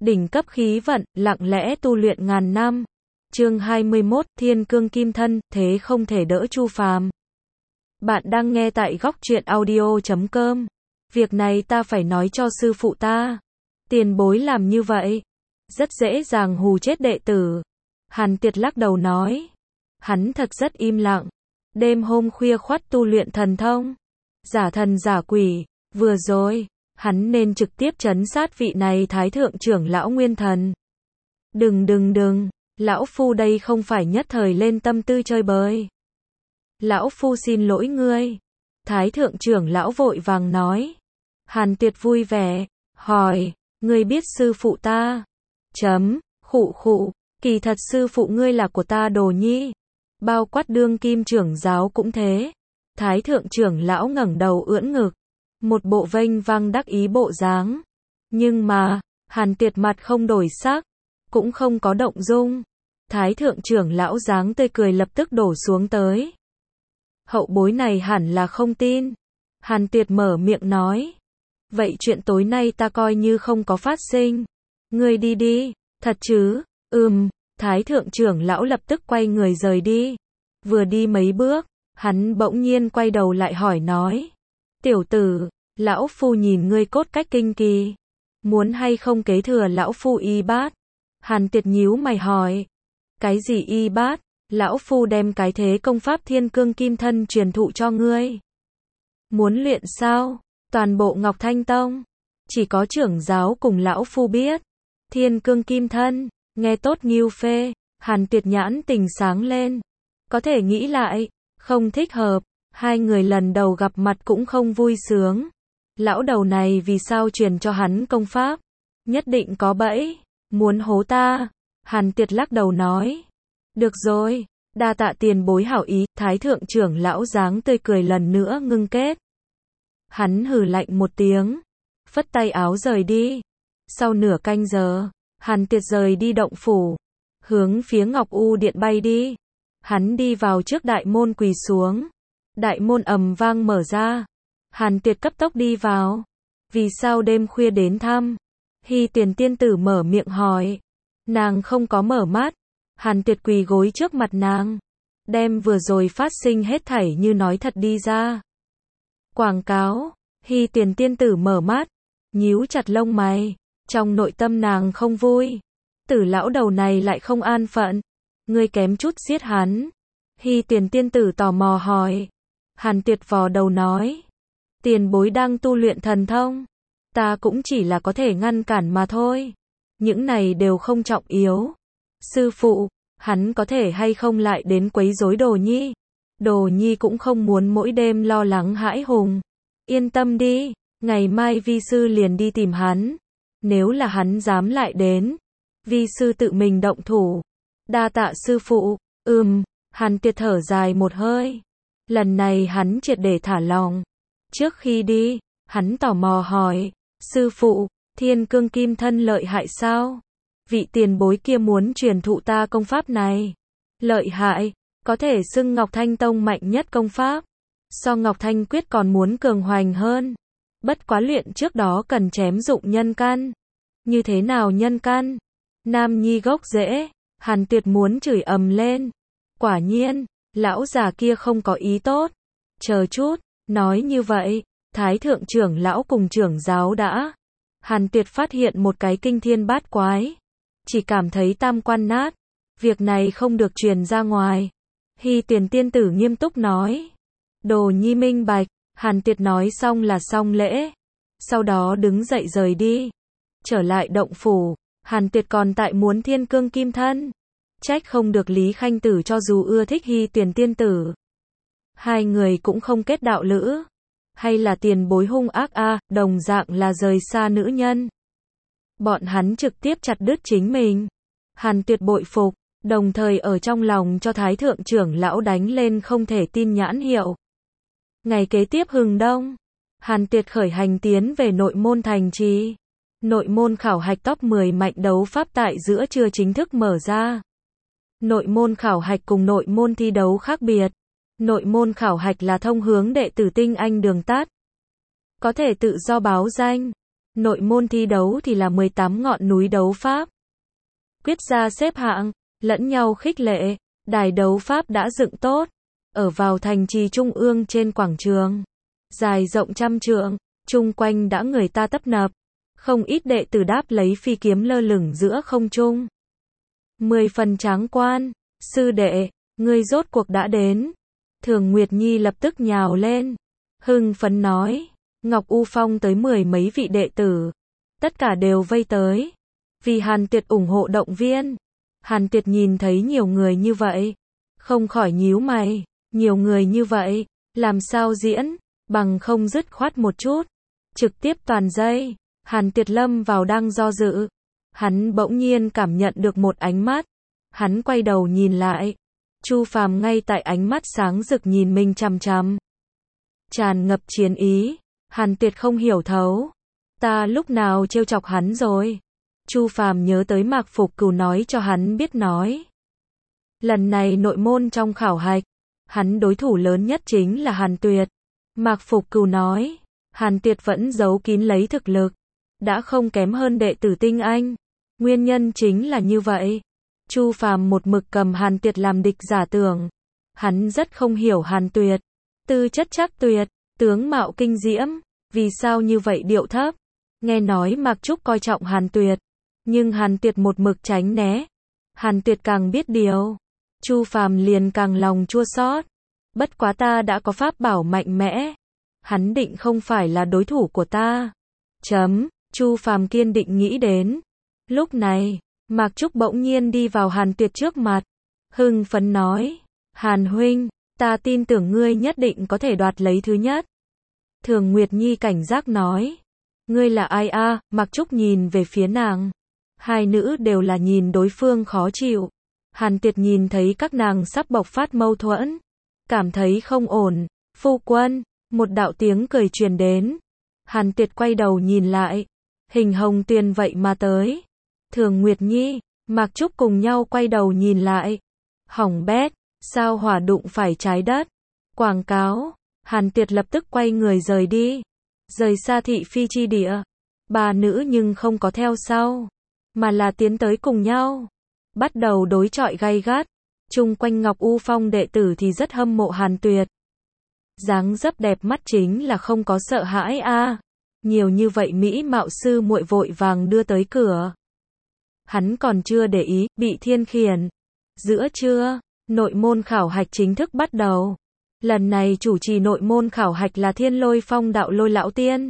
đỉnh cấp khí vận, lặng lẽ tu luyện ngàn năm. Chương 21, Thiên Cương Kim Thân, thế không thể đỡ Chu Phàm. Bạn đang nghe tại góc truyện audio.com. Việc này ta phải nói cho sư phụ ta. Tiền bối làm như vậy, rất dễ dàng hù chết đệ tử. Hàn Tiệt lắc đầu nói. Hắn thật rất im lặng. Đêm hôm khuya khoắt tu luyện thần thông. Giả thần giả quỷ, vừa rồi, hắn nên trực tiếp trấn sát vị này thái thượng trưởng lão nguyên thần. Đừng, lão phu đây không phải nhất thời lên tâm tư chơi bời. Lão phu xin lỗi ngươi. Thái thượng trưởng lão vội vàng nói. Hàn Tiệt vui vẻ, hỏi, ngươi biết sư phụ ta? Khụ, kỳ thật sư phụ ngươi là của ta đồ nhi. Bao quát đương kim trưởng giáo cũng thế. Thái thượng trưởng lão ngẩng đầu ưỡn ngực. Một bộ vênh vang đắc ý bộ dáng. Nhưng mà, Hàn Tiệt mặt không đổi sắc, cũng không có động dung. Thái thượng trưởng lão dáng tươi cười lập tức đổ xuống tới. Hậu bối này hẳn là không tin. Hàn Tiệt mở miệng nói. Vậy chuyện tối nay ta coi như không có phát sinh. Ngươi đi, thật chứ? Thái thượng trưởng lão lập tức quay người rời đi. Vừa đi mấy bước, hắn bỗng nhiên quay đầu lại hỏi nói. Tiểu tử, lão phu nhìn ngươi cốt cách kinh kỳ. Muốn hay không kế thừa lão phu y bát? Hàn Tiệt nhíu mày hỏi. Cái gì y bát? Lão phu đem cái thế công pháp Thiên Cương Kim Thân truyền thụ cho ngươi. Muốn luyện sao? Toàn bộ Ngọc Thanh Tông, chỉ có trưởng giáo cùng lão phu biết. Thiên Cương Kim Thân, nghe tốt nghiêu phê. Hàn Tiệt nhãn tình sáng lên. Có thể nghĩ lại, không thích hợp. Hai người lần đầu gặp mặt cũng không vui sướng. Lão đầu này vì sao truyền cho hắn công pháp? Nhất định có bẫy, muốn hố ta. Hàn Tiệt lắc đầu nói. Được rồi, đa tạ tiền bối hảo ý. Thái thượng trưởng lão dáng tươi cười lần nữa ngưng kết. Hắn hừ lạnh một tiếng, phất tay áo rời đi. Sau nửa canh giờ, Hàn Tiệt rời đi động phủ, hướng phía Ngọc U Điện bay đi. Hắn đi vào trước đại môn quỳ xuống. Đại môn ầm vang mở ra. Hàn Tiệt cấp tốc đi vào. Vì sao đêm khuya đến thăm? Hy Tiền tiên tử mở miệng hỏi. Nàng không có mở mắt. Hàn Tiệt quỳ gối trước mặt nàng, đem vừa rồi phát sinh hết thảy như nói thật đi ra. Quảng cáo. Hy Tiền tiên tử mở mắt, nhíu chặt lông mày. Trong nội tâm nàng không vui. Tử lão đầu này lại không an phận. Ngươi kém chút giết hắn. Hy Tiền tiên tử tò mò hỏi. Hàn Tiệt vò đầu nói. Tiền bối đang tu luyện thần thông. Ta cũng chỉ là có thể ngăn cản mà thôi. Những này đều không trọng yếu. Sư phụ, hắn có thể hay không lại đến quấy rối đồ nhi? Đồ nhi cũng không muốn mỗi đêm lo lắng hãi hùng. Yên tâm đi, ngày mai vi sư liền đi tìm hắn. Nếu là hắn dám lại đến, vi sư tự mình động thủ. Đa tạ sư phụ. Hàn Tiệt thở dài một hơi. Lần này hắn triệt để thả lòng. Trước khi đi, hắn tò mò hỏi. Sư phụ, Thiên Cương Kim Thân lợi hại sao? Vị tiền bối kia muốn truyền thụ ta công pháp này. Lợi hại, có thể xưng Ngọc Thanh Tông mạnh nhất công pháp. So Ngọc Thanh Quyết còn muốn cường hoành hơn. Bất quá luyện trước đó cần chém dụng nhân căn. Như thế nào nhân căn? Nam nhi gốc rễ. Hàn Tiệt muốn chửi ầm lên. Quả nhiên, lão già kia không có ý tốt. Chờ chút, nói như vậy, Thái thượng trưởng lão cùng trưởng giáo đã. Hàn Tiệt phát hiện một cái kinh thiên bát quái. Chỉ cảm thấy tam quan nát. Việc này không được truyền ra ngoài. Hy Tiền tiên tử nghiêm túc nói. Đồ nhi minh bạch. Hàn Tiệt nói xong là xong lễ. Sau đó đứng dậy rời đi. Trở lại động phủ. Hàn Tiệt còn tại muốn Thiên Cương Kim Thân. Trách không được Lý Khanh Tử cho dù ưa thích Hy Tiền tiên tử. Hai người cũng không kết đạo lữ. Hay là tiền bối hung ác đồng dạng là rời xa nữ nhân. Bọn hắn trực tiếp chặt đứt chính mình. Hàn Tiệt bội phục, đồng thời ở trong lòng cho Thái thượng trưởng lão đánh lên không thể tin nhãn hiệu. Ngày kế tiếp hừng đông, Hàn Tiệt khởi hành tiến về nội môn thành trì. Nội môn khảo hạch top 10 mạnh đấu pháp tại giữa trưa chính thức mở ra. Nội môn khảo hạch cùng nội môn thi đấu khác biệt. Nội môn khảo hạch là thông hướng đệ tử tinh anh đường tắt. Có thể tự do báo danh. Nội môn thi đấu thì là 18 ngọn núi đấu pháp. Quyết ra xếp hạng, lẫn nhau khích lệ, đài đấu pháp đã dựng tốt, ở vào thành trì trung ương trên quảng trường, dài rộng 100 trượng, chung quanh đã người ta tấp nập, không ít đệ tử đáp lấy phi kiếm lơ lửng giữa không trung. 10 phần tráng quan, sư đệ, ngươi rốt cuộc đã đến. Thường Nguyệt Nhi lập tức nhào lên, hưng phấn nói, Ngọc U Phong tới 10 mấy vị đệ tử, tất cả đều vây tới, vì Hàn Tuyệt ủng hộ động viên. Hàn Tuyệt nhìn thấy nhiều người như vậy, không khỏi nhíu mày, nhiều người như vậy, làm sao diễn, bằng không dứt khoát một chút, trực tiếp toàn dây. Hàn Tuyệt lâm vào đang do dự, hắn bỗng nhiên cảm nhận được một ánh mắt, hắn quay đầu nhìn lại, Chu Phàm ngay tại ánh mắt sáng rực nhìn mình chằm chằm, tràn ngập chiến ý. Hàn Tuyệt không hiểu thấu, ta lúc nào trêu chọc hắn rồi? Chu Phàm nhớ tới Mạc Phục Cửu nói cho hắn biết nói, lần này nội môn trong khảo hạch, hắn đối thủ lớn nhất chính là Hàn Tuyệt. Mạc Phục Cửu nói, Hàn Tuyệt vẫn giấu kín lấy thực lực, đã không kém hơn đệ tử tinh anh. Nguyên nhân chính là như vậy. Chu Phàm một mực cầm Hàn Tuyệt làm địch giả tưởng. Hắn rất không hiểu Hàn Tuyệt. Tư chất chắc tuyệt, tướng mạo kinh diễm, vì sao như vậy điệu thấp? Nghe nói Mạc Trúc coi trọng Hàn Tuyệt, nhưng Hàn Tuyệt một mực tránh né. Hàn Tuyệt càng biết điều, Chu Phàm liền càng lòng chua xót. Bất quá ta đã có pháp bảo mạnh mẽ, hắn định không phải là đối thủ của ta. Chu Phàm kiên định nghĩ đến. Lúc này, Mạc Trúc bỗng nhiên đi vào Hàn Tuyệt trước mặt, hưng phấn nói, Hàn huynh, ta tin tưởng ngươi nhất định có thể đoạt lấy thứ nhất. Thường Nguyệt Nhi cảnh giác nói, ngươi là ai a? Mạc Trúc nhìn về phía nàng. Hai nữ đều là nhìn đối phương khó chịu. Hàn Tuyệt nhìn thấy các nàng sắp bộc phát mâu thuẫn, cảm thấy không ổn. Phu quân, một đạo tiếng cười truyền đến. Hàn Tuyệt quay đầu nhìn lại, Hình Hồng Tuyền vậy mà tới. Thường Nguyệt Nhi, Mạc Trúc cùng nhau quay đầu nhìn lại. Hỏng bét, sao hỏa đụng phải trái đất? Quảng cáo. Hàn Tuyệt lập tức quay người rời đi, rời xa thị phi chi địa. Ba nữ nhưng không có theo sau, mà là tiến tới cùng nhau, bắt đầu đối chọi gay gắt. Chung quanh Ngọc U Phong đệ tử thì rất hâm mộ Hàn Tuyệt. Dáng dấp đẹp mắt chính là không có sợ hãi a. Nhiều như vậy mỹ mạo sư muội vội vàng đưa tới cửa. Hắn còn chưa để ý, bị thiên khiển. Giữa trưa, nội môn khảo hạch chính thức bắt đầu. Lần này chủ trì nội môn khảo hạch là Thiên Lôi Phong đạo Lôi lão tiên.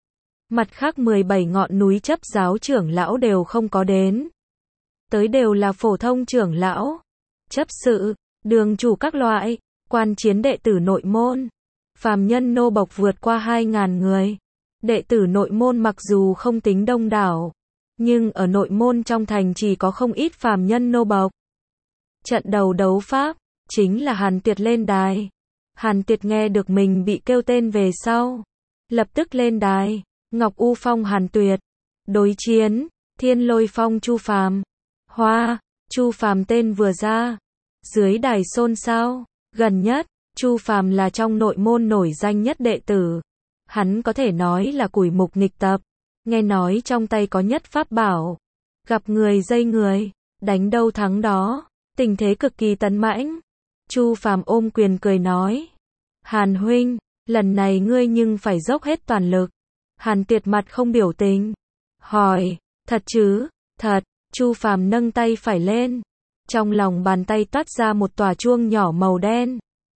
Mặt khác 17 ngọn núi chấp giáo trưởng lão đều không có đến. Tới đều là phổ thông trưởng lão, chấp sự, đường chủ các loại, quan chiến đệ tử nội môn. Phàm nhân nô bộc vượt qua 2.000 người. Đệ tử nội môn mặc dù không tính đông đảo, nhưng ở nội môn trong thành chỉ có không ít phàm nhân nô bộc. Trận đầu đấu pháp, chính là Hàn Tuyệt lên đài. Hàn Tuyệt nghe được mình bị kêu tên về sau, lập tức lên đài. Ngọc U Phong Hàn Tuyệt, đối chiến, Thiên Lôi Phong Chu Phàm. Hoa, Chu Phàm tên vừa ra, dưới đài xôn xao. Gần nhất, Chu Phàm là trong nội môn nổi danh nhất đệ tử. Hắn có thể nói là củi mục nghịch tập. Nghe nói trong tay có nhất pháp bảo, gặp người dây người, đánh đâu thắng đó, tình thế cực kỳ tấn mãnh. Chu Phàm ôm quyền cười nói, Hàn huynh, lần này ngươi nhưng phải dốc hết toàn lực. Hàn Tuyệt mặt không biểu tình, hỏi, thật chứ? Thật. Chu Phàm nâng tay phải lên, trong lòng bàn tay toát ra một tòa chuông nhỏ màu đen.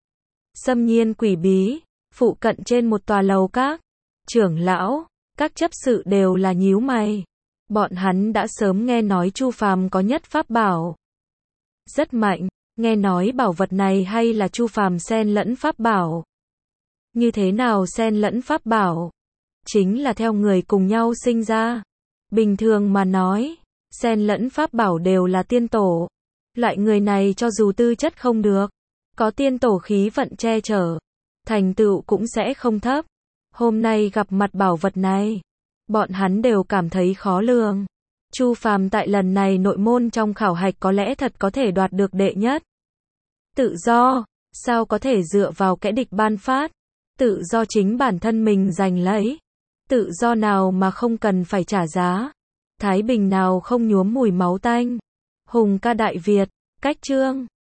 Xâm nhiên quỷ bí, phụ cận trên một tòa lầu các. Trưởng lão, các chấp sự đều là nhíu mày. Bọn hắn đã sớm nghe nói Chu Phàm có nhất pháp bảo, rất mạnh. Nghe nói bảo vật này hay là Chu Phàm xen lẫn pháp bảo. Như thế nào xen lẫn pháp bảo? Chính là theo người cùng nhau sinh ra. Bình thường mà nói, xen lẫn pháp bảo đều là tiên tổ. Loại người này cho dù tư chất không được, có tiên tổ khí vận che chở, thành tựu cũng sẽ không thấp. Hôm nay gặp mặt bảo vật này, bọn hắn đều cảm thấy khó lường. Chu Phàm tại lần này nội môn trong khảo hạch có lẽ thật có thể đoạt được đệ nhất. Tự do, sao có thể dựa vào kẻ địch ban phát? Tự do chính bản thân mình giành lấy. Tự do nào mà không cần phải trả giá? Thái bình nào không nhuốm mùi máu tanh? Hùng ca Đại Việt, cách chương